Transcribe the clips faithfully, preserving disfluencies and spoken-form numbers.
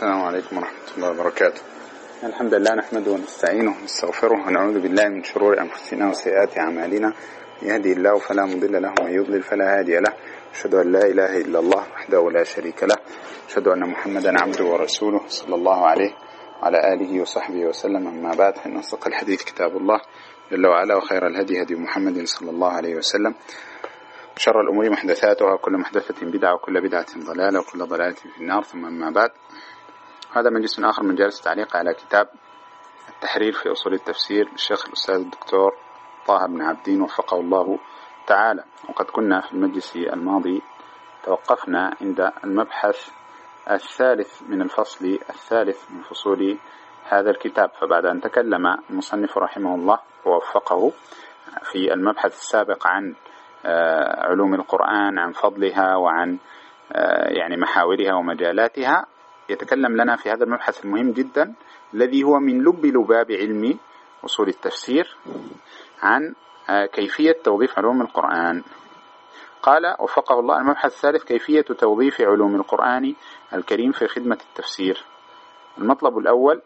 السلام عليكم ورحمة الله وبركاته. الحمد لله نحمده ونستعينه ونستغفره ونعوذ بالله من شرور أنفسنا وسيئات أعمالنا. يهدي الله فلا مضل له ومن يضلل فلا هادي له. أشهد أن لا إله إلا الله وحده لا شريك له. أشهد أن محمدا عبده ورسوله صلى الله عليه وعلى آله وصحبه وسلم. أما بعد، فإن أصدق الحديث كتاب الله جل وعلا، وخير الهدي هدي محمد صلى الله عليه وسلم، شر الأمور محدثاتها، وكل محدثة بدعة، وكل بدعة ضلالة، وكل ضلالة في النار. ثم أما بعد، هذا مجلس آخر من جلسة تعليق على كتاب التحرير في أصول التفسير للشيخ الأستاذ الدكتور طه بن عبدين وفقه الله تعالى. وقد كنا في المجلس الماضي توقفنا عند المبحث الثالث من الفصل الثالث من فصول هذا الكتاب. فبعد أن تكلم المصنف رحمه الله ووفقه في المبحث السابق عن علوم القرآن، عن فضلها وعن يعني محاورها ومجالاتها، يتكلم لنا في هذا المبحث المهم جدا الذي هو من لب لباب علم أصول التفسير عن كيفية توظيف علوم القرآن. قال وفقه الله: المبحث الثالث كيفية توظيف علوم القرآن الكريم في خدمة التفسير. المطلب الأول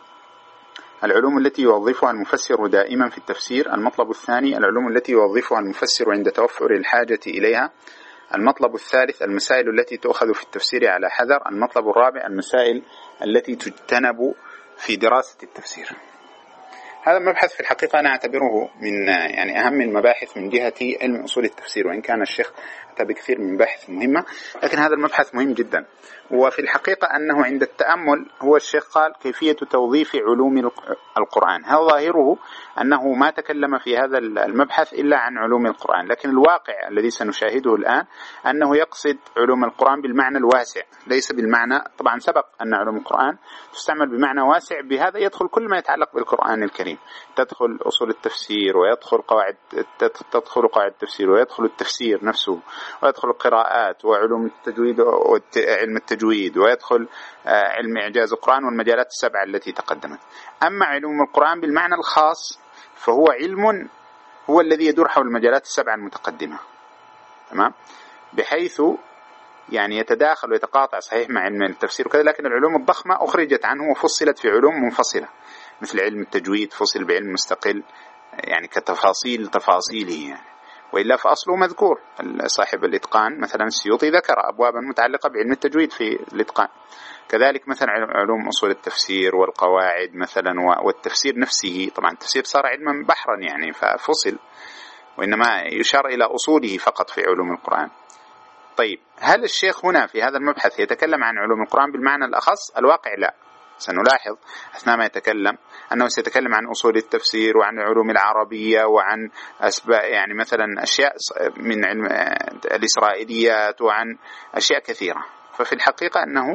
العلوم التي يوظفها المفسر دائما في التفسير. المطلب الثاني العلوم التي يوظفها المفسر عند توفر الحاجة إليها. المطلب الثالث المسائل التي تؤخذ في التفسير على حذر. المطلب الرابع المسائل التي تجتنب في دراسة التفسير. هذا المبحث في الحقيقة أنا أعتبره من يعني أهم المباحث من جهة علم أصول التفسير، وإن كان الشيخ أتى بكثير من مباحث مهمة، لكن هذا المبحث مهم جدا. وفي الحقيقة أنه عند التأمل هو الشيخ قال كيفية توظيف علوم القرآن. هذا ظاهره أنه ما تكلم في هذا المبحث إلا عن علوم القرآن، لكن الواقع الذي سنشاهده الآن أنه يقصد علوم القرآن بالمعنى الواسع، ليس بالمعنى، طبعا سبق أن علوم القرآن تستعمل بمعنى واسع، بهذا يدخل كل ما يتعلق بالقرآن الكريم، تدخل أصول التفسير، ويدخل قواعد تدخل قواعد التفسير، ويدخل التفسير نفسه، ويدخل القراءات وعلوم التجويد وعلم التجويد، ويدخل علم إعجاز القرآن والمجالات السبعة التي تقدمت. أما علوم القرآن بالمعنى الخاص فهو علم هو الذي يدور حول المجالات السبعة المتقدمة، تمام، بحيث يعني يتداخل ويتقاطع صحيح مع علم التفسير وكذا، لكن العلوم الضخمة أخرجت عنه وفصلت في علوم منفصلة، مثل علم التجويد فصل بعلم مستقل يعني كتفاصيل تفاصيله يعني، وإلا فأصله مذكور. صاحب الإتقان مثلا السيوطي ذكر أبوابا متعلقة بعلم التجويد في الإتقان. كذلك مثلا علوم أصول التفسير والقواعد مثلا، والتفسير نفسه، طبعا التفسير صار علما بحرا يعني ففصل، وإنما يشار إلى أصوله فقط في علوم القرآن. طيب، هل الشيخ هنا في هذا المبحث يتكلم عن علوم القرآن بالمعنى الأخص؟ الواقع لا. سنلاحظ أثناء ما يتكلم أنه سيتكلم عن أصول التفسير وعن علوم العربية وعن أسباب يعني مثلا أشياء من علم الإسرائيليات وعن أشياء كثيرة. ففي الحقيقة أنه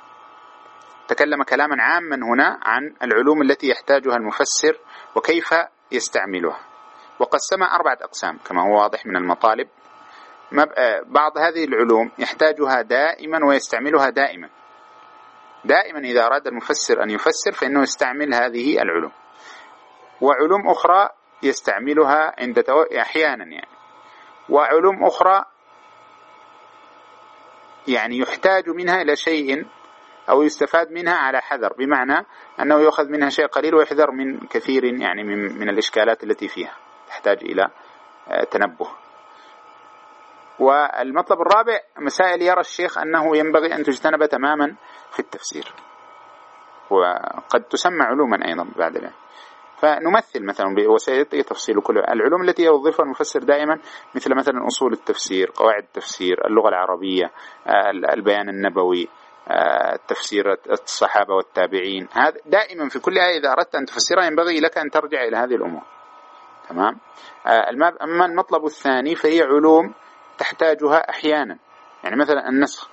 تكلم كلاما عاما هنا عن العلوم التي يحتاجها المفسر وكيف يستعملها، وقسمها أربعة أقسام كما هو واضح من المطالب. بعض هذه العلوم يحتاجها دائما ويستعملها دائما دائما إذا أراد المفسر أن يفسر فإنه يستعمل هذه العلوم، وعلوم أخرى يستعملها عند تو... أحيانا يعني، وعلوم أخرى يعني يحتاج منها إلى شيء أو يستفاد منها على حذر، بمعنى أنه يأخذ منها شيء قليل ويحذر من كثير يعني من, من الإشكالات التي فيها تحتاج إلى تنبه. والمطلب الرابع مسائل يرى الشيخ أنه ينبغي أن تجتنب تماما في التفسير، وقد تسمى علوما أيضا بعد ذلك. فنمثل مثلا وسيأتي تفصيل كل العلوم التي يوظفها المفسر دائما، مثل مثلا أصول التفسير، قواعد التفسير، اللغة العربية، البيان النبوي، التفسير الصحابة والتابعين. هذا دائما في كل آية إذا أردت أن تفسرها ينبغي لك أن ترجع إلى هذه الأمور، تمام. أما المطلب الثاني فهي علوم تحتاجها أحيانا، يعني مثلا النسخ،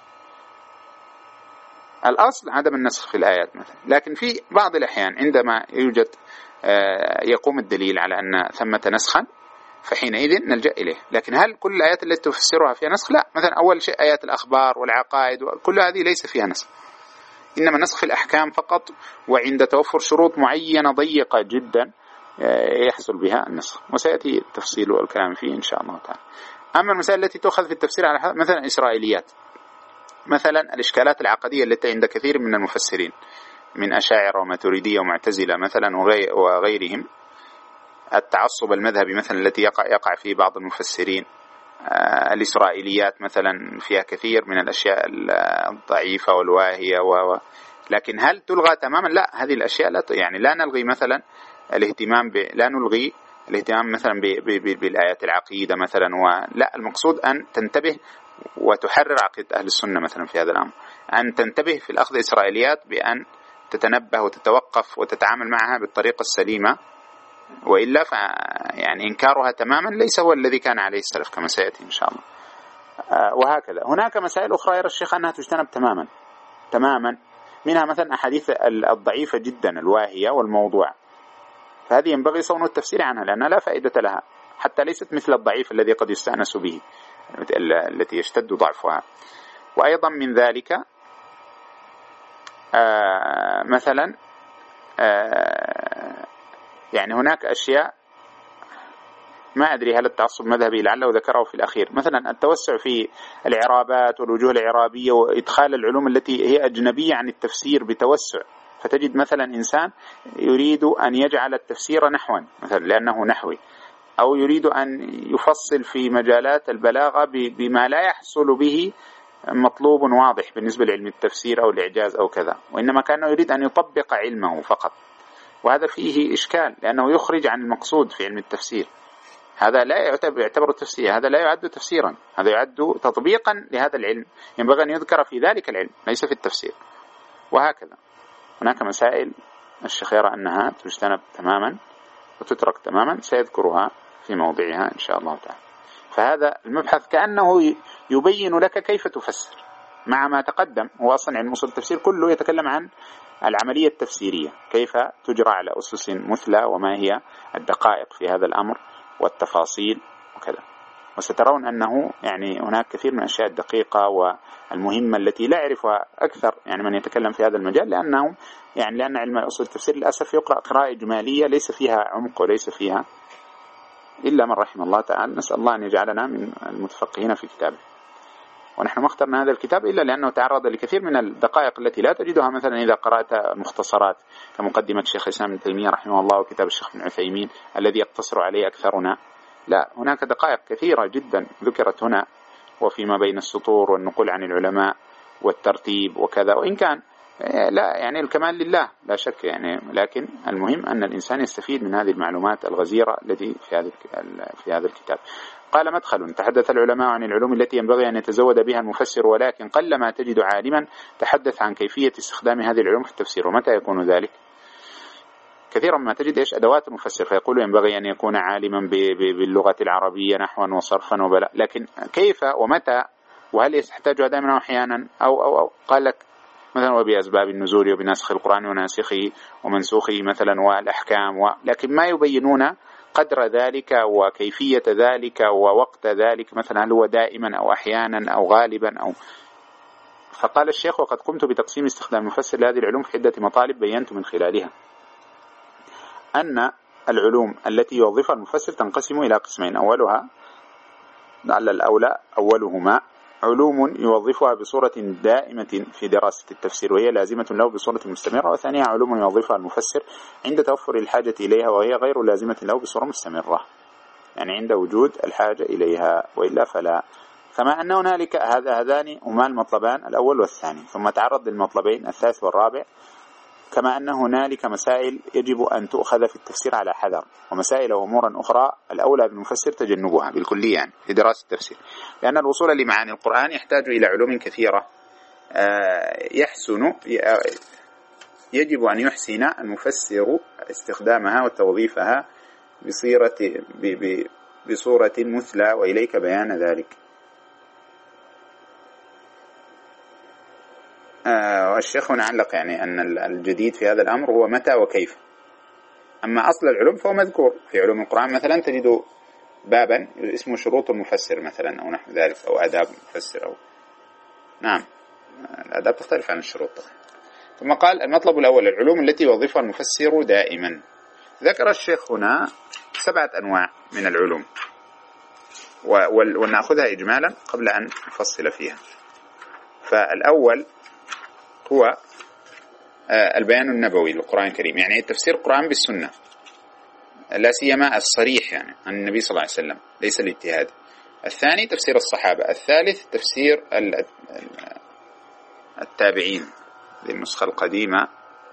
الأصل عدم النسخ في الآيات مثلا، لكن في بعض الأحيان عندما يوجد يقوم الدليل على أن ثمة نسخا فحينئذ نلجأ إليه. لكن هل كل الآيات التي تفسرها فيها نسخ؟ لا. مثلا أول شيء آيات الأخبار والعقائد كل هذه ليس فيها نسخ، إنما نسخ في الأحكام فقط، وعند توفر شروط معينة ضيقة جدا يحصل بها النسخ، وسيأتي التفصيل والكلام فيه إن شاء الله تعالى. أما المسائل التي تؤخذ في التفسير على مثلا إسرائيليات، مثلا الإشكالات العقدية التي عند كثير من المفسرين من أشاعرة وماتريدية ومعتزلة مثلا وغيرهم، التعصب المذهبي مثلا التي يقع يقع فيه بعض المفسرين، الإسرائيليات مثلا فيها كثير من الأشياء الضعيفة والواهية و... لكن هل تلغى تماما؟ لا، هذه الأشياء لا ت... يعني لا نلغي مثلا الاهتمام ب... لا نلغي الاهتمام مثلا ب... ب... ب... بالآيات العقيدة مثلا، ولا المقصود أن تنتبه وتحرر عقيدة أهل السنة مثلا في هذا الأمر، أن تنتبه في الأخذ الإسرائيليات بأن تتنبه وتتوقف وتتعامل معها بالطريقة السليمة، وإلا ف يعني إنكارها تماما ليس هو الذي كان عليه السلف كما سيأتي إن شاء الله. وهكذا هناك مسائل أخرى يرى الشيخ أنها تجتنب تماما تماما، منها مثلا أحاديث الضعيفة جدا الواهية والموضوع، فهذه ينبغي صون التفسير عنها لأنها لا فائدة لها، حتى ليست مثل الضعيف الذي قد يستأنس به التي يشتد ضعفها. وأيضا من ذلك آه مثلا آه يعني هناك أشياء ما أدري هل التعصب مذهبي لعله ذكره في الأخير، مثلا التوسع في الإعرابات والوجوه الإعرابية وإدخال العلوم التي هي أجنبية عن التفسير بتوسع، فتجد مثلا إنسان يريد أن يجعل التفسير نحوا مثلا لأنه نحوي، أو يريد أن يفصل في مجالات البلاغة بما لا يحصل به مطلوب واضح بالنسبة لعلم التفسير أو الإعجاز أو كذا، وإنما كان يريد أن يطبق علمه فقط، وهذا فيه إشكال لأنه يخرج عن المقصود في علم التفسير. هذا لا يعتبر, يعتبر تفسير، هذا لا يعد تفسيرا، هذا يعد تطبيقا لهذا العلم، ينبغي أن يذكر في ذلك العلم ليس في التفسير. وهكذا هناك مسائل الشيخ يرى أنها تجتنب تماما وتترك تماما، سيذكرها في موضعها إن شاء الله تعالى. فهذا المبحث كأنه يبين لك كيف تفسر مع ما تقدم، هو أصلا علم أصول التفسير كله يتكلم عن العملية التفسيرية كيف تجرى على أسس مثلى، وما هي الدقائق في هذا الأمر والتفاصيل وكذا. وسترون أنه يعني هناك كثير من الأشياء الدقيقة والمهمة التي لا يعرفها أكثر يعني من يتكلم في هذا المجال، لأنه يعني لأن علم أصول التفسير للأسف يقرأ قراءة إجمالية ليس فيها عمق وليس فيها إلا من رحم الله تعالى. نسأل الله أن يجعلنا من المتفقهين في كتابه. ونحن ما اخترنا هذا الكتاب إلا لأنه تعرض لكثير من الدقائق التي لا تجدها مثلا إذا قرأت مختصرات كمقدمة الشيخ الإسلام ابن تيمية رحمه الله وكتاب الشيخ ابن عثيمين الذي يقتصر عليه أكثرنا. لا، هناك دقائق كثيرة جدا ذكرت هنا وفيما بين السطور والنقول عن العلماء والترتيب وكذا، وإن كان لا يعني الكمال لله لا شك يعني، لكن المهم أن الإنسان يستفيد من هذه المعلومات الغزيرة التي في هذا في هذا الكتاب. قال: مدخل. تحدث العلماء عن العلوم التي ينبغي أن يتزود بها المفسر، ولكن قلما تجد عالما تحدث عن كيفية استخدام هذه العلوم في التفسير. ومتى يكون ذلك؟ كثيرا ما تجد إيش أدوات المفسر، فيقول ينبغي أن يكون عالما باللغة العربية نحوا وصرفا وبلاء، لكن كيف ومتى وهل يحتاجها دائما أحيانا أو, أو, أو قال لك مثلا وبأسباب النزول وبنسخ القرآن وناسخه ومنسوخه مثلا والأحكام و... لكن ما يبينون قدر ذلك وكيفية ذلك ووقت ذلك، مثلا هل هو دائما أو أحيانا أو غالبا أو. فقال الشيخ: وقد قمت بتقسيم استخدام المفسر لهذه العلوم في عدة مطالب بينت من خلالها أن العلوم التي يوظفها المفسر تنقسم إلى قسمين. أولها لعل الأولى أولهما علوم يوظفها بصورة دائمة في دراسة التفسير وهي لازمة له بصورة مستمرة، وثانيها علوم يوظفها المفسر عند توفر الحاجة إليها وهي غير لازمة له بصورة مستمرة، يعني عند وجود الحاجة إليها وإلا فلا. كما أن هنالك هذا هذان هما المطلبان الأول والثاني، ثم تعرض للمطلبين الثالث والرابع. كما أن هنالك مسائل يجب أن تؤخذ في التفسير على حذر، ومسائل وأمورا أخرى الأولى بالمفسر تجنبها بالكلية يعني في دراسة التفسير، لأن الوصول لمعاني القرآن يحتاج إلى علوم كثيرة. يحسن يجب أن يحسن المفسر استخدامها وتوظيفها بصيرة بصورة مثلى، وإليك بيان ذلك. آه والشيخ هنا علق يعني أن الجديد في هذا الأمر هو متى وكيف. أما أصل العلوم فهو مذكور في علوم القرآن، مثلا تجد بابا اسمه شروط المفسر مثلا أو نحو ذلك، أو آداب المفسر أو نعم الآداب تختلف عن الشروط طبعا. ثم قال: المطلب الأول العلوم التي يوظفها المفسر دائما. ذكر الشيخ هنا سبعة أنواع من العلوم ونأخذها إجمالا قبل أن نفصل فيها. فالأول هو البيان النبوي للقرآن الكريم، يعني تفسير القرآن بالسنة، لا سيما الصريح يعني عن النبي صلى الله عليه وسلم، ليس الاجتهاد. الثاني تفسير الصحابة. الثالث تفسير التابعين. النسخة القديمة،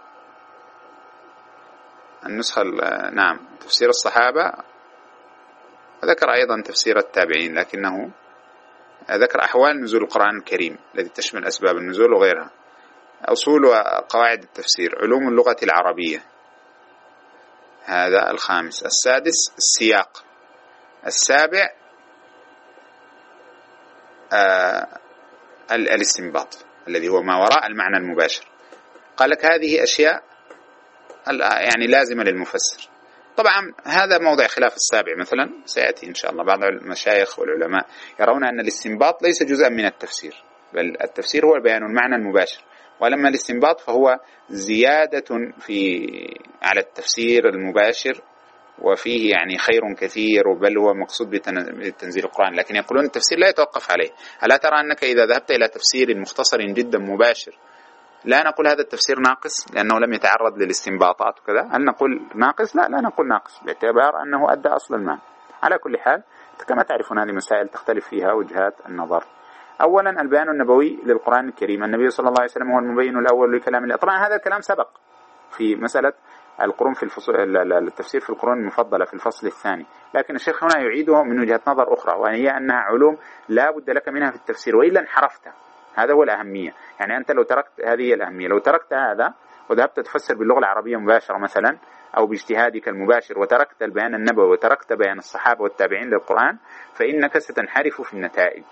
النسخة نعم تفسير الصحابة، وذكر أيضا تفسير التابعين، لكنه ذكر أحوال نزول القرآن الكريم الذي تشمل أسباب النزول وغيرها. أصول وقواعد التفسير، علوم اللغة العربية، هذا الخامس. السادس السياق. السابع آه الاستنباط الذي هو ما وراء المعنى المباشر. قال لك هذه أشياء يعني لازمة للمفسر. طبعا هذا موضع خلاف السابع مثلا، سيأتي إن شاء الله. بعض المشايخ والعلماء يرون أن الاستنباط ليس جزءا من التفسير، بل التفسير هو بيان المعنى المباشر، ولما الاستنباط فهو زيادة في على التفسير المباشر، وفيه يعني خير كثير، بل هو مقصود بتنزيل القرآن. لكن يقولون التفسير لا يتوقف عليه. ألا ترى أنك إذا ذهبت إلى تفسير مختصر جدا مباشر، لا نقول هذا التفسير ناقص لأنه لم يتعرض للاستنباطات وكذا. هل نقول ناقص؟ لا لا نقول ناقص، باعتبار أنه أدى أصل المعنى. على كل حال كما تعرفون هذه مسائل تختلف فيها وجهات النظر. أولا البيان النبوي للقرآن الكريم. النبي صلى الله عليه وسلم هو المبين الأول لكلام الله. طبعا هذا الكلام سبق في مسألة القرون في الفصول، التفسير في القرون المفضلة في الفصل الثاني، لكن الشيخ هنا يعيده من وجهة نظر أخرى، وهي أنها علوم لا بد لك منها في التفسير وإلا انحرفت. هذا هو الأهمية. يعني أنت لو تركت، هذه الأهمية، لو تركت هذا وذهبت تفسر باللغة العربية مباشرة مثلا أو باجتهادك المباشر، وتركت البيان النبوي وتركت بيان الصحابة والتابعين للقرآن، فإنك ستنحرف في النتائج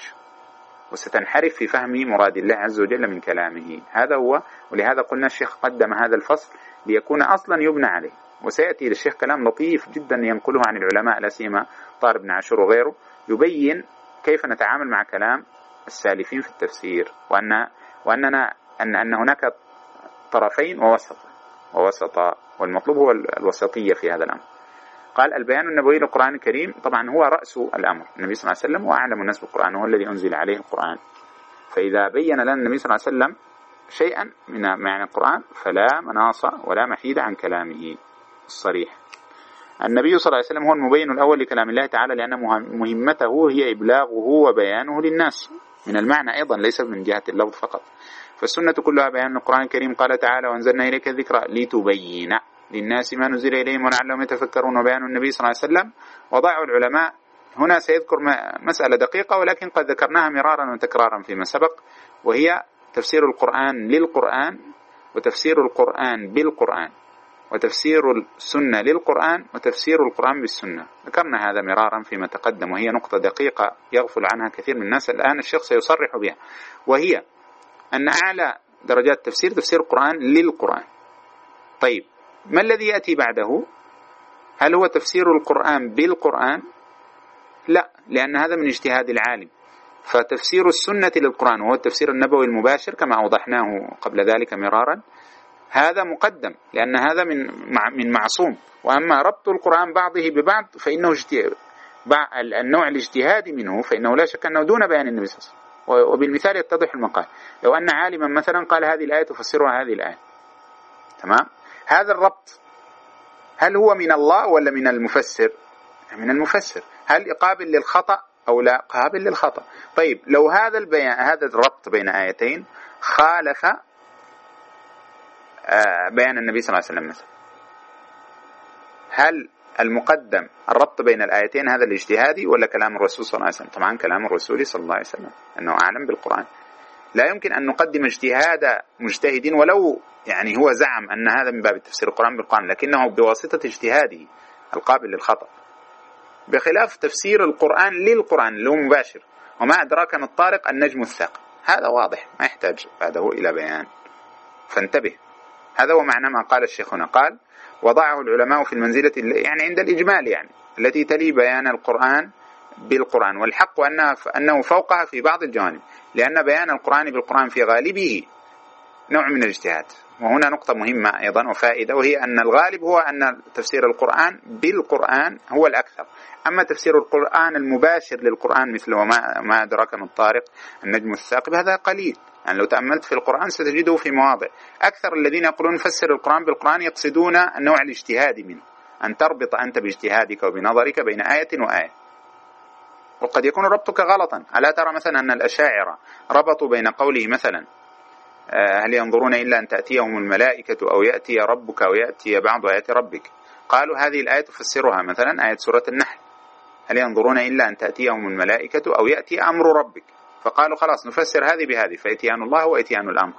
وستنحرف في فهم مراد الله عز وجل من كلامه. هذا هو، ولهذا قلنا الشيخ قدم هذا الفصل ليكون أصلا يبنى عليه. وسيأتي للشيخ كلام لطيف جدا ينقله عن العلماء، لا سيما طارق بن عاشور وغيره، يبين كيف نتعامل مع كلام السالفين في التفسير، وأن وأننا أن أن هناك طرفين ووسط ووسطا، والمطلوب هو الوسطية في هذا الأمر. قال البيان النبوي للقرآن الكريم، طبعا هو رأس الأمر. النبي صلى الله عليه وسلم وأعلم الناس بالقرآن، هو الذي أنزل عليه القرآن. فإذا بين لنا النبي صلى الله عليه وسلم شيئا من معنى القرآن فلا مناص ولا محيد عن كلامه الصريح. النبي صلى الله عليه وسلم هو المبين الأول لكلام الله تعالى، لأن مهمته هي إبلاغه وبيانه للناس من المعنى أيضا، ليس من جهة اللفظ فقط. فالسنة كلها بيان القرآن الكريم. قال تعالى وأنزلنا إليك الذكر لتبين للناس ما نزل إليهم ولعلهم يتفكرون. وبيان النبي صلى الله عليه وسلم وضعوا العلماء هنا سيذكر مسألة دقيقة، ولكن قد ذكرناها مرارا وتكرارا فيما سبق، وهي تفسير القرآن للقرآن، وتفسير القرآن بالقرآن، وتفسير السنة للقرآن، وتفسير القرآن بالسنة. ذكرنا هذا مرارا فيما تقدم، وهي نقطة دقيقة يغفل عنها كثير من الناس. الآن الشيخ سيصرح بها، وهي أن أعلى درجات التفسير تفسير القرآن للقرآن. طيب ما الذي يأتي بعده؟ هل هو تفسير القرآن بالقرآن؟ لا، لأن هذا من اجتهاد العالم. فتفسير السنة للقرآن وهو التفسير النبوي المباشر كما أوضحناه قبل ذلك مرارا، هذا مقدم لأن هذا من من معصوم. وأما ربط القرآن بعضه ببعض فإنه اجتهاد، النوع الاجتهادي منه فإنه لا شك أنه دون بيان النبي صلى الله عليه وسلم. وبالمثال يتضح المقال. لو أن عالما مثلا قال هذه الآية تفسرها هذه الآية، تمام، هذا الربط هل هو من الله ولا من المفسر؟ من المفسر. هل قابل للخطأ أو لا؟ قابل للخطأ. طيب لو هذا البيان، هذا الربط بين آيتين خالف بيان النبي صلى الله عليه وسلم مثلا، هل المقدم الربط بين الآيتين هذا الاجتهادي ولا كلام الرسول صلى الله عليه وسلم؟ طبعا كلام الرسول صلى الله عليه وسلم، أنه أعلم بالقرآن. لا يمكن أن نقدم اجتهاد مجتهدين ولو يعني هو زعم أن هذا من باب تفسير القرآن بالقرآن، لكنه بواسطة اجتهاده القابل للخطأ، بخلاف تفسير القرآن للقرآن اللي هو مباشر. وما أدراك ما الطارق النجم الثاقب، هذا واضح ما يحتاج بعده إلى بيان، فانتبه. هذا هو معنى ما قال الشيخ هنا. قال وضعه العلماء في المنزلة يعني عند الإجمال، يعني التي تلي بيان القرآن بالقرآن، والحق أنه, أنه فوقها في بعض الجوانب، لأن بيان القرآن بالقرآن في غالبه نوع من الاجتهاد. وهنا نقطة مهمة أيضا وفائدة، وهي أن الغالب هو أن تفسير القرآن بالقرآن هو الأكثر. أما تفسير القرآن المباشر للقرآن مثل وما ما أدراك من الطارق النجم الثاقب هذا قليل، يعني لو تأملت في القرآن ستجده في مواضع. أكثر الذين يقولون فسر القرآن بالقرآن يقصدون النوع الاجتهادي منه، أن تربط أنت باجتهادك وبنظرك بين آية وآية، وقد يكون ربطك غلطا. ألا ترى مثلا أن الأشاعرة ربطوا بين قوله مثلا هل ينظرون إلا أن تأتيهم الملائكة أو يأتي ربك أو يأتي بعض آيات ربك، قالوا هذه الآية تفسرها مثلا آية سورة النحل، هل ينظرون إلا أن تأتيهم الملائكة أو يأتي أمر ربك، فقالوا خلاص نفسر هذه بهذه، فإتيان الله وإتيان الأمر،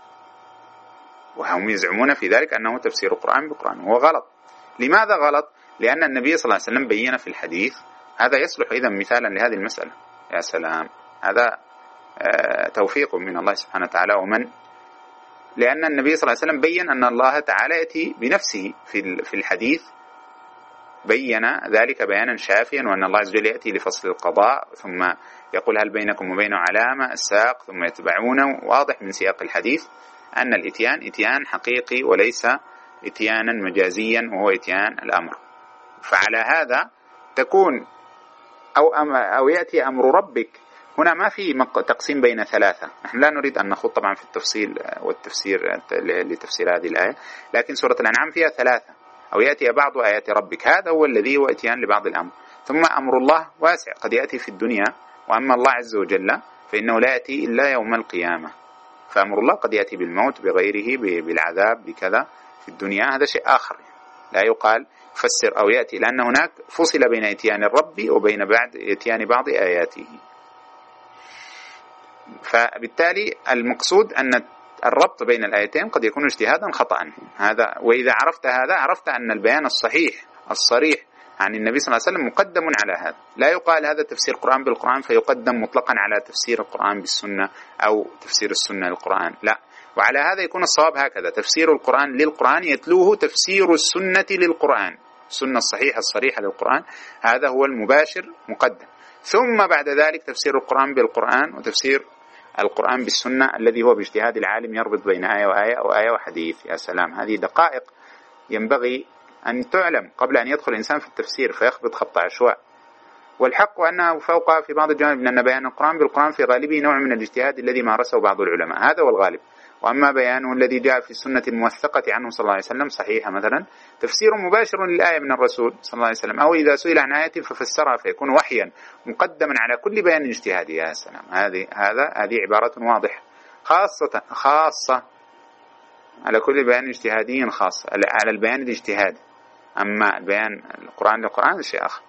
وهم يزعمون في ذلك أنه تفسير القرآن بالقرآن، وهو غلط. لماذا غلط؟ لأن النبي صلى الله عليه وسلم بين في الحديث، هذا يصلح إذا مثالا لهذه المسألة. يا سلام، هذا توفيق من الله سبحانه وتعالى ومن، لأن النبي صلى الله عليه وسلم بين أن الله تعالى يأتي بنفسه في الحديث، بين ذلك بيانا شافيا، وأن الله عز وجل يأتي لفصل القضاء ثم يقول هل بينكم وبينه علامة الساق ثم يتبعونه. واضح من سياق الحديث أن الإتيان إتيان حقيقي وليس إتيانا مجازيا وهو إتيان الأمر. فعلى هذا تكون أو, أو يأتي أمر ربك هنا ما في تقسيم بين ثلاثة. نحن لا نريد أن نخوض طبعا في التفصيل والتفسير لتفسير هذه الآية، لكن سورة الأنعام فيها ثلاثة، أو يأتي بعض آيات ربك، هذا هو الذي هو إتيان لبعض الأمر. ثم أمر الله واسع، قد يأتي في الدنيا، وأما الله عز وجل فإنه لا يأتي إلا يوم القيامة. فأمر الله قد يأتي بالموت بغيره بالعذاب بكذا في الدنيا، هذا شيء آخر لا يقال فسر أو يأتي، لأن هناك فصل بين إتيان الرب وبين بعد إتيان بعض آياته. فبالتالي المقصود أن الربط بين الآيتين قد يكون اجتهادا خطأ هذا، وإذا عرفت هذا عرفت أن البيان الصحيح الصريح عن النبي صلى الله عليه وسلم مقدم على هذا. لا يقال هذا تفسير القرآن بالقرآن فيقدم مطلقا على تفسير القرآن بالسنة أو تفسير السنة للقرآن، لا. وعلى هذا يكون الصواب هكذا، تفسير القرآن للقرآن يتلوه تفسير السنة للقرآن، السنة الصحيحة الصريحة للقرآن، هذا هو المباشر مقدم. ثم بعد ذلك تفسير القرآن بالقرآن وتفسير القرآن بالسنة الذي هو باجتهاد العالم يربط بين آية وآية أو آية وحديث. يا سلام، هذه دقائق ينبغي أن تعلم قبل أن يدخل الإنسان في التفسير فيخبط خط عشواء. والحق أنه فوق في بعض الجوانب أن بيان القرآن بالقرآن في غالبه نوع من الاجتهاد الذي مارسه بعض العلماء، هذا هو الغالب. وأما بيانه الذي جاء في السنة الموثقة عنه صلى الله عليه وسلم صحيحة مثلا، تفسير مباشر للآية من الرسول صلى الله عليه وسلم، أو إذا سئل عن آية ففسرها فيكون وحيا مقدما على كل بيان اجتهادي. يا سلام، هذه هذا هذه عبارة واضحة خاصة خاصة على كل بيان اجتهادي خاص على البيان الاجتهادي. أما البيان القرآن للقرآن شيء آخر.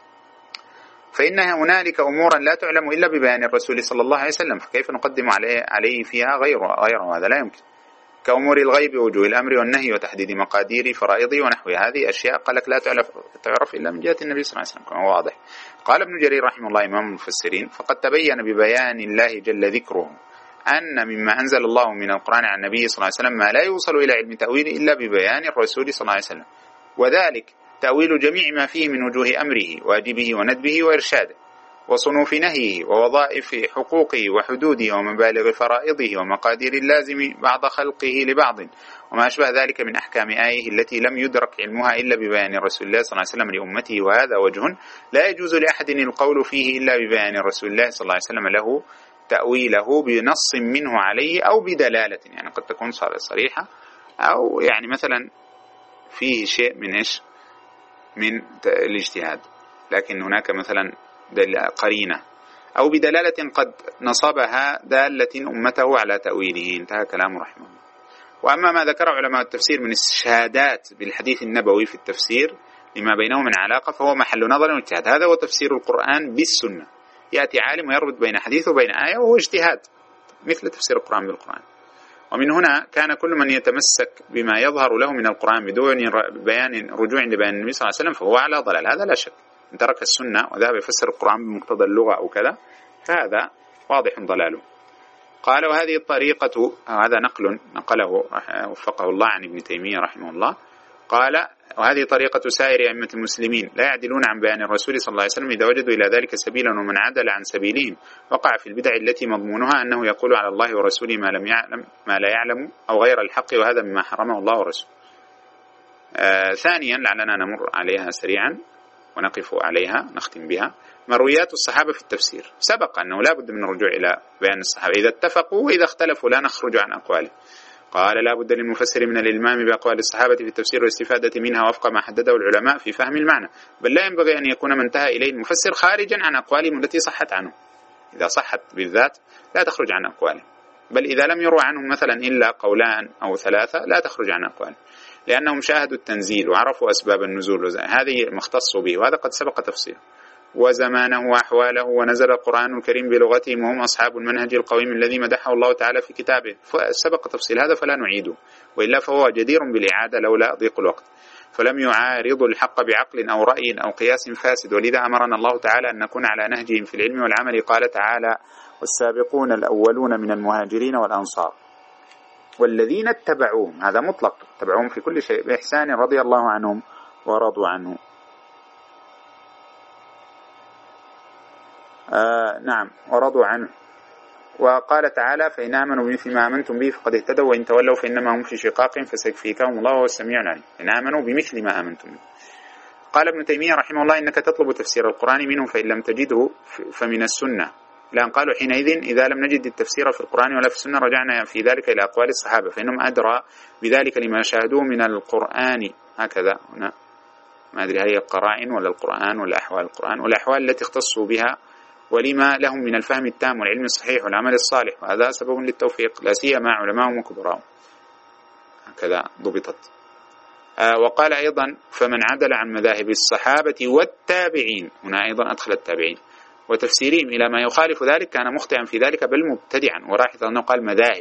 فإن هنالك أمورا لا تعلم إلا ببيان الرسول صلى الله عليه وسلم، فكيف نقدم عليه, عليه فيها غيره غيره هذا لا يمكن. كأمور الغيب ووجوه الأمر والنهي وتحديد مقادير فرائضه ونحوها، هذه أشياء قالك لا تعرف, تعرف إلا من جهة النبي صلى الله عليه وسلم كما واضح. قال ابن جرير رحمه الله إمام المفسرين: فقد تبين ببيان الله جل ذكره أن مما أنزل الله من القرآن عن النبي صلى الله عليه وسلم ما لا يوصل إلى علم تأويل إلا ببيان الرسول صلى الله عليه وسلم، وذلك تأويل جميع ما فيه من وجوه أمره واجبه وندبه وإرشاده وصنوف نهيه ووظائف حقوقه وحدوده ومبالغ فرائضه ومقادير اللازم بعض خلقه لبعض وما أشبه ذلك من أحكام آيه التي لم يدرك علمها إلا ببيان رسول الله صلى الله عليه وسلم لأمته. وهذا وجه لا يجوز لأحد القول فيه إلا ببيان رسول الله صلى الله عليه وسلم له تأويله بنص منه عليه أو بدلالة، يعني قد تكون صريحة أو يعني مثلا فيه شيء من إيش من الاجتهاد، لكن هناك مثلا قرينة أو بدلالة قد نصبها دالة أمته على تأويله. انتهى كلام رحمه الله. وأما ما ذكر علماء التفسير من الشهادات بالحديث النبوي في التفسير لما بينه من علاقة فهو محل نظر واجتهاد. هذا هو تفسير القرآن بالسنة، يأتي عالم ويربط بين حديث وبين آية وهو اجتهاد مثل تفسير القرآن بالقرآن. ومن هنا كان كل من يتمسك بما يظهر له من القرآن بدون بيان رجوع لبيان النبي صلى الله عليه وسلم فهو على ضلال، هذا لا شك. إن ترك السنة وذهب يفسر القرآن بمقتضى اللغة أو كذا فهذا واضح ضلاله. قال: وهذه الطريقة، هذا نقل نقله وفقه الله عن ابن تيمية رحمه الله، قال: وهذه طريقة سائر أئمة المسلمين لا يعدلون عن بيان الرسول صلى الله عليه وسلم إذا وجدوا إلى ذلك سبيلا، ومن عدل عن سبيلهم وقع في البدع التي مضمونها أنه يقول على الله ورسوله ما لم يعلم ما لا يعلم أو غير الحق، وهذا مما حرمه الله ورسوله. آه ثانيا لعلنا نمر عليها سريعا ونقف عليها نختم بها. مرويات الصحابة في التفسير. سبق أنه لا بد من الرجوع إلى بيان الصحابة، إذا اتفقوا وإذا اختلفوا لا نخرج عن أقواله. قال لا بد للمفسر من الإلمام بأقوال الصحابة في التفسير والاستفادة منها وفق ما حدده العلماء في فهم المعنى، بل لا ينبغي أن يكون ما انتهى إليه المفسر خارجا عن أقوالهم التي صحت عنه. إذا صحت بالذات لا تخرج عن أقواله، بل إذا لم يروى عنهم مثلا إلا قولان أو ثلاثة لا تخرج عن أقواله، لأنهم شاهدوا التنزيل وعرفوا أسباب النزول، هذه مختص به وهذا قد سبق تفصيله، وزمانه وأحواله، ونزل القرآن الكريم بلغتهم وهم أصحاب المنهج القويم الذي مدحه الله تعالى في كتابه، فسبق تفصيل هذا فلا نعيده، وإلا فهو جدير بالإعادة لولا ضيق الوقت. فلم يعارضوا الحق بعقل أو رأي أو قياس فاسد، ولذا أمرنا الله تعالى أن نكون على نهجهم في العلم والعمل. قال تعالى: والسابقون الأولون من المهاجرين والأنصار والذين اتبعوهم، هذا مطلق، اتبعوهم في كل شيء بإحسان رضي الله عنهم ورضوا عنه. آه نعم ورضوا عنه. وقال تعالى: فإن آمنوا بمثل ما آمنتم به فقد اهتدوا وإن تولوا فإنما هم في شقاق فسيكفيكهم الله وهو السميع العليم. إن آمنوا بمثل ما آمنتم به. قال ابن تيمية رحمه الله: إنك تطلب تفسير القرآن منه فإن لم تجده فمن السنة، لأن قالوا حينئذ إذا لم نجد التفسير في القرآن ولا في السنة رجعنا في ذلك إلى أقوال الصحابة فإنهم أدرى بذلك لما شاهدوه من القرآن. هكذا هنا ما أدري هل هي القرائن ولا القرآن ولا أحوال القرآن والأحوال التي اختصوا بها، ولما لهم من الفهم التام والعلم الصحيح والعمل الصالح، وهذا سبب للتوفيق لا سيما علماءهم وكبراهم. هكذا ضبطت. آه وقال أيضا: فمن عدل عن مذاهب الصحابة والتابعين، هنا أيضا أدخل التابعين وتفسيرهم إلى ما يخالف ذلك كان مخطئا في ذلك بل مبتدعا. وراحظ أنه قال مذاهب،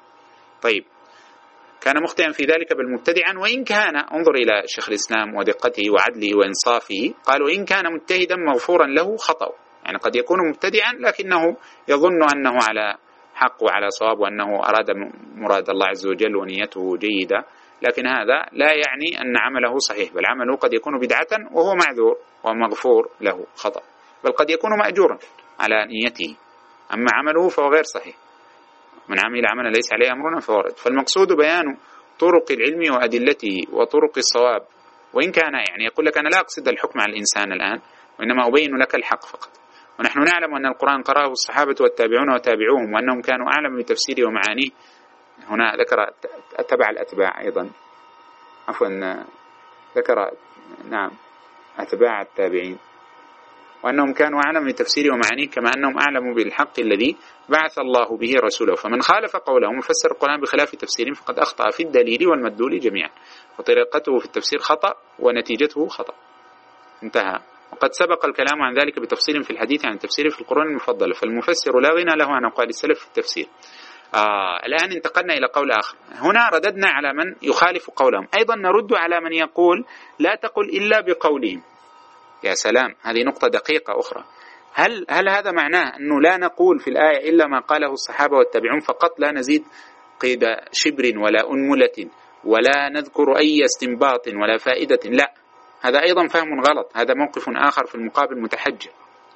طيب كان مخطئا في ذلك بل مبتدعا، وإن كان، انظر إلى شيخ الإسلام ودقته وعدله وإنصافه، قالوا إن كان مجتهدا مغفورا له خطأ، يعني قد يكون مبتدعا لكنه يظن أنه على حق وعلى صواب وأنه أراد مراد الله عز وجل ونيته جيدة، لكن هذا لا يعني أن عمله صحيح، بل عمله قد يكون بدعة وهو معذور ومغفور له خطأ، بل قد يكون مأجورا على نيته، أما عمله فهو غير صحيح. من عمل عملا ليس عليه أمرنا فهو رد. فالمقصود بيان طرق العلم وأدلته وطرق الصواب، وإن كان يعني يقول لك أنا لا أقصد الحكم على الإنسان الآن، وإنما أبين لك الحق فقط. ونحن نعلم أن القرآن قرأه الصحابة والتابعون وتابعوهم وأنهم كانوا أعلم بتفسيره ومعانيه. هنا ذكر أتبع الأتباع أيضا، عفوا ذكر نعم أتباع التابعين، وأنهم كانوا أعلم بتفسيره ومعانيه كما أنهم أعلموا بالحق الذي بعث الله به رسوله. فمن خالف قولهم وفسر القرآن بخلاف تفسيرهم فقد أخطأ في الدليل والمدلول جميعا، وطريقته في التفسير خطأ ونتيجته خطأ. انتهى. وقد سبق الكلام عن ذلك بتفصيل في الحديث عن التفسير في القرآن المفضل، فالمفسر لا غنى له عن أقوال السلف في التفسير. آه الآن انتقلنا إلى قول آخر، هنا رددنا على من يخالف قولهم، أيضا نرد على من يقول لا تقل إلا بقولهم. يا سلام، هذه نقطة دقيقة أخرى. هل هل هذا معناه أنه لا نقول في الآية إلا ما قاله الصحابة والتابعون فقط، لا نزيد قيد شبر ولا أنملة ولا نذكر أي استنباط ولا فائدة؟ لا، هذا أيضا فهم غلط، هذا موقف آخر في المقابل متحجر.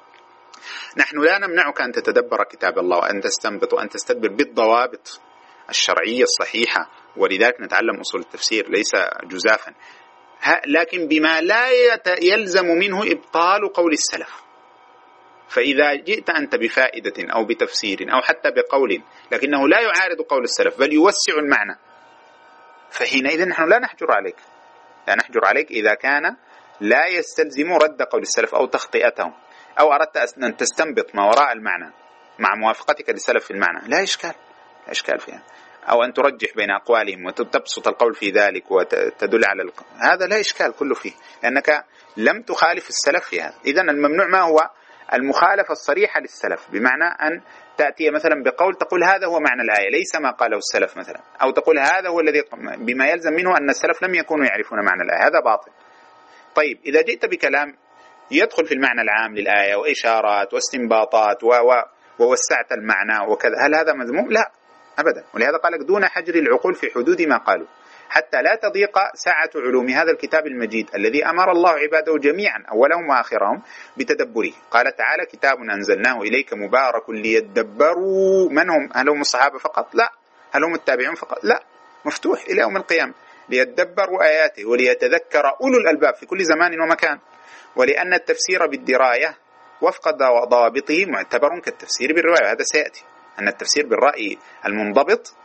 نحن لا نمنعك أن تتدبر كتاب الله وأن تستنبط وأن تستدبر بالضوابط الشرعية الصحيحة، ولذلك نتعلم أصول التفسير ليس جزافا، لكن بما لا يلزم منه إبطال قول السلف. فإذا جئت أنت بفائدة أو بتفسير أو حتى بقول لكنه لا يعارض قول السلف بل يوسع المعنى، فحينئذ نحن لا نحجر عليك، لا نحجر عليك إذا كان لا يستلزم رد قول السلف أو تخطئتهم، أو أردت أن تستنبط ما وراء المعنى مع موافقتك للسلف في المعنى، لا إشكال، لا إشكال فيها، أو أن ترجح بين أقوالهم وتبسط القول في ذلك وتدل على الق... هذا لا إشكال كله فيه، لأنك لم تخالف السلف في هذا. إذن الممنوع ما هو المخالفة الصريحة للسلف، بمعنى أن تأتي مثلا بقول تقول هذا هو معنى الآية ليس ما قاله السلف مثلا، أو تقول هذا هو الذي بما يلزم منه أن السلف لم يكونوا يعرفون معنى الآية، هذا باطل. طيب إذا جئت بكلام يدخل في المعنى العام للآية وإشارات واستنباطات و... و... ووسعت المعنى وكذا، هل هذا مذموم؟ لا أبدا. ولهذا قالك دون حجر العقول في حدود ما قالوا، حتى لا تضيق سعة علوم هذا الكتاب المجيد الذي أمر الله عباده جميعا أولهم وآخرهم بتدبره. قال تعالى: كتاب أنزلناه إليك مبارك ليدبروا. من هم؟ هل هم الصحابة فقط؟ لا. هل هم التابعون فقط؟ لا، مفتوح إلى يوم القيامة، ليدبروا آياته وليتذكر أولو الألباب في كل زمان ومكان. ولأن التفسير بالدراية وفق ضوابطه معتبر كالتفسير بالرواية. هذا سيأتي أن التفسير بالرأي المنضبط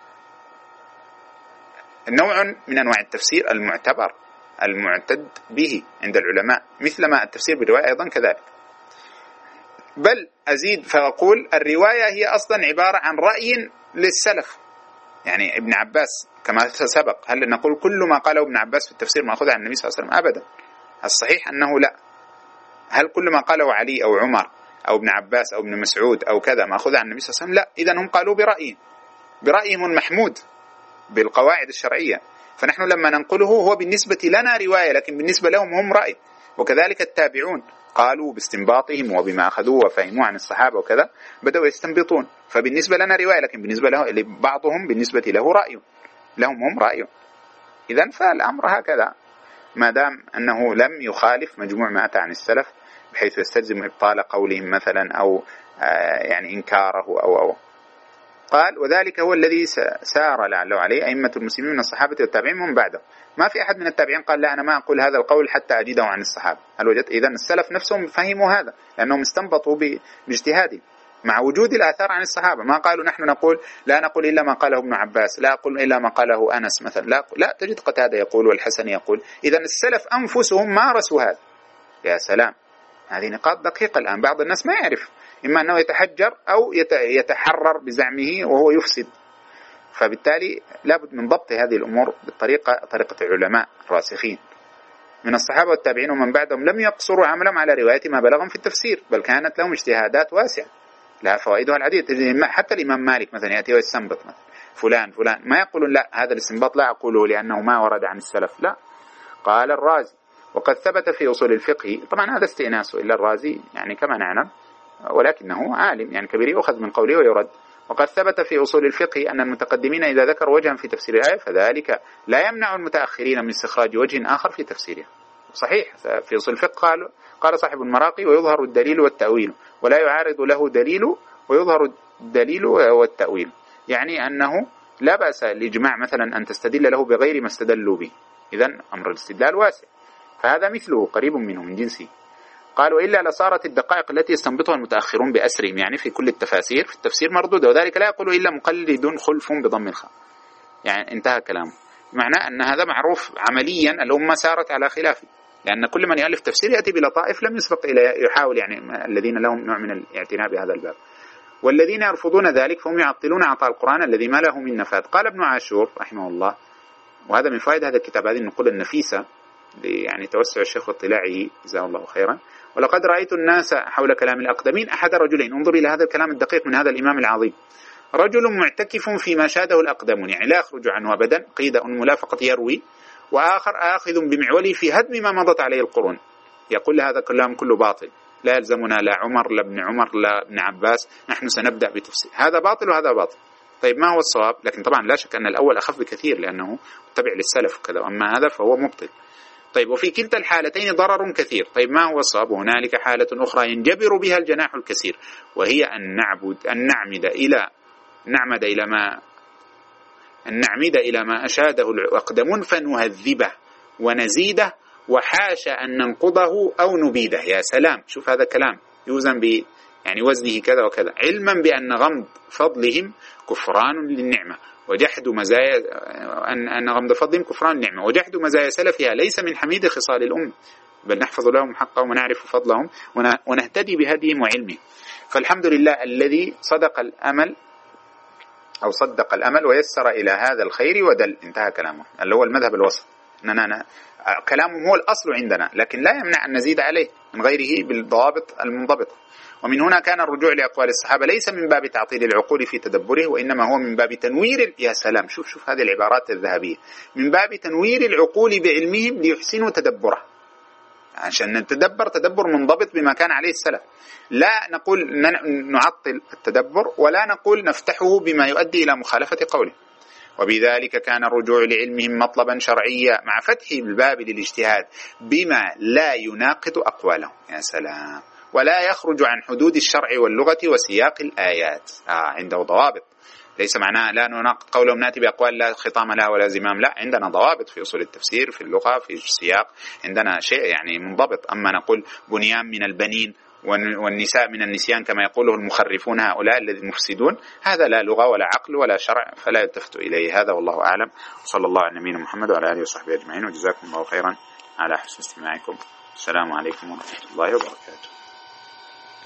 نوع من أنواع التفسير المعتبر المعتد به عند العلماء، مثلما التفسير بالرواية أيضا كذلك. بل أزيد فأقول الرواية هي أصلا عبارة عن رأي للسلف. يعني ابن عباس كما سبق، هل نقول كل ما قاله ابن عباس في التفسير مأخوذ عن النبي صلى الله عليه وسلم؟ أبدا. الصحيح أنه لا. هل كل ما قاله علي أو عمر أو ابن عباس أو ابن مسعود أو كذا مأخوذ عن النبي صلى الله عليه وسلم؟ لا. إذن هم قالوا برأي برأيهم المحمود بالقواعد الشرعية، فنحن لما ننقله هو بالنسبة لنا رواية، لكن بالنسبة لهم هم رأي. وكذلك التابعون قالوا باستنباطهم وبما أخذوه وفهموه عن الصحابة وكذا بدأوا يستنبطون، فبالنسبة لنا رواية، لكن بالنسبة له لبعضهم بالنسبة له رأي، لهم هم رأي. إذن فالأمر هكذا ما دام أنه لم يخالف مجموع ما أتى عن السلف بحيث يستلزم إبطال قولهم مثلا أو يعني إنكاره أو أو قال وذلك هو الذي سار لعله عليه أئمة المسلمين من الصحابة والتابعين من بعده. ما في أحد من التابعين قال لا أنا ما أقول هذا القول حتى أجده عن الصحابة. هل وجدت؟ إذن السلف نفسهم فهموا هذا لأنهم استنبطوا باجتهادهم مع وجود الآثار عن الصحابة. ما قالوا نحن نقول لا نقول إلا ما قاله ابن عباس، لا أقول إلا ما قاله أنس مثلا، لا لا تجد قتادة يقول والحسن يقول. إذن السلف أنفسهم مارسوا هذا. يا سلام، هذه نقاط دقيقة. الآن بعض الناس ما يعرف، إما أنه يتحجر أو يتحرر بزعمه وهو يفسد. فبالتالي لابد من ضبط هذه الأمور بالطريقة طريقة العلماء الراسخين من الصحابة والتابعين ومن بعدهم. لم يقصروا عملهم على رواية ما بلغهم في التفسير، بل كانت لهم اجتهادات واسعة لها فوائدها العديدة. حتى الإمام مالك مثلا يأتي ويستنبط مثلا فلان فلان، ما يقولون لا هذا الاستنباط لا أقوله لأنه ما ورد عن السلف، لا. قال الرازي وقد ثبت في أصول الفقه، طبعا هذا استئناسه إلا الرازي يعني كما نعلم، ولكنه عالم يعني كبير يؤخذ من قوله ويرد. وقد ثبت في أصول الفقه أن المتقدمين إذا ذكروا وجها في تفسير الآية فذلك لا يمنع المتأخرين من استخراج وجه آخر في تفسيرها. صحيح في أصول الفقه قال قال صاحب المراقي ويظهر الدليل والتأويل ولا يعارض له دليل ويظهر الدليل والتأويل، يعني أنه لا بأس الإجماع مثلا أن تستدل له بغير ما استدلوا به. إذن أمر الاستدلال واسع، فهذا مثله قريب منه من جنسه. قال وإلا لصارت الدقائق التي يستنبطها المتأخرون بأسرهم يعني في كل التفاسير في التفسير مردودة، وذلك لا يقول إلا مقلد خلف بضم الخاء. يعني انتهى كلامه، معناه أن هذا معروف عمليا، الأمة سارت على خلافه، لأن كل من يألف تفسير يأتي بلطائف لم يسبق إلى يحاول يعني الذين لهم نوع من الاعتناء بهذا الباب. والذين يرفضون ذلك فهم يعطلون عطاء القرآن الذي ما له من نفاذ. قال ابن عاشور رحمه الله، وهذا من فائدة هذا الكتاب هذه النقول النفيسة يعني توسع الشيخ واطلاعه جزاه الله خيرا. ولقد رأيت الناس حول كلام الأقدمين أحد رجلين، انظر إلى هذا الكلام الدقيق من هذا الإمام العظيم، رجل معتكف فيما شاده الأقدمون يعني لا يخرج عنه أبدا قيد الملافقة يروي، وآخر آخذ بمعوله في هدم ما مضت عليه القرون. يقول هذا كلام كله باطل، لا يلزمنا لا عمر لا ابن عمر لا ابن عباس، نحن سنبدأ بتفسير هذا باطل وهذا باطل. طيب ما هو الصواب؟ لكن طبعا لا شك أن الأول أخف بكثير لأنه تبع للسلف كذا، أما هذا فهو مبطل. طيب وفي كلتا الحالتين ضرر كثير. طيب ما هو الصواب؟ هنالك حالة أخرى ينجبر بها الجناح الكثير، وهي أن نعبد أن نعمد إلى نعمد إلى ما أن نعمد إلى ما أشاده الأقدمون فنهذبه ونزيده، وحاشا أن ننقضه أو نبيده. يا سلام، شوف هذا كلام يوزن ب يعني وزنه كذا وكذا، علما بأن غمض فضلهم كفران للنعمة وجحد مزايا أن أن غمض فضلهم كفران النعمة وجحد مزايا سلفها ليس من حميد خصال الأمة، بل نحفظ لهم حقهم ونعرف فضلهم ونهتدي بهديهم وعلمهم. فالحمد لله الذي صدق الأمل أو صدق الأمل ويسر إلى هذا الخير ودل. انتهى كلامه اللي هو المذهب الوسط. أننا كلامه هو الأصل عندنا، لكن لا يمنع أن نزيد عليه من غيره بالضوابط المنضبطة. ومن هنا كان الرجوع لأقوال الصحابة ليس من باب تعطيل العقول في تدبره، وإنما هو من باب تنوير. يا سلام، شوف شوف هذه العبارات الذهبية، من باب تنوير العقول بعلمهم ليحسنوا تدبره، عشان نتدبر تدبر منضبط بما كان عليه السلف. لا نقول نعطل التدبر ولا نقول نفتحه بما يؤدي إلى مخالفة قوله. وبذلك كان الرجوع لعلمهم مطلبا شرعيا مع فتح الباب للاجتهاد بما لا يناقض أقوالهم. يا سلام، ولا يخرج عن حدود الشرع واللغة وسياق الآيات. آه عنده ضوابط، ليس معناه لا نناقض قولهم نأتي بأقوال لا خطام لها ولا زمام، لا، عندنا ضوابط في أصول التفسير في اللغة في السياق، عندنا شيء يعني منضبط. أما نقول بنيان من البنين والنساء من النسيان كما يقوله المخرفون هؤلاء الذين المفسدون، هذا لا لغة ولا عقل ولا شرع، فلا يلتفت إليه. هذا والله أعلم، وصلى الله على نبينا محمد وعلى آله وصحبه أجمعين، وجزاكم الله خيرا على حسن استماعكم. السلام عليكم ورحمة الله وبركاته.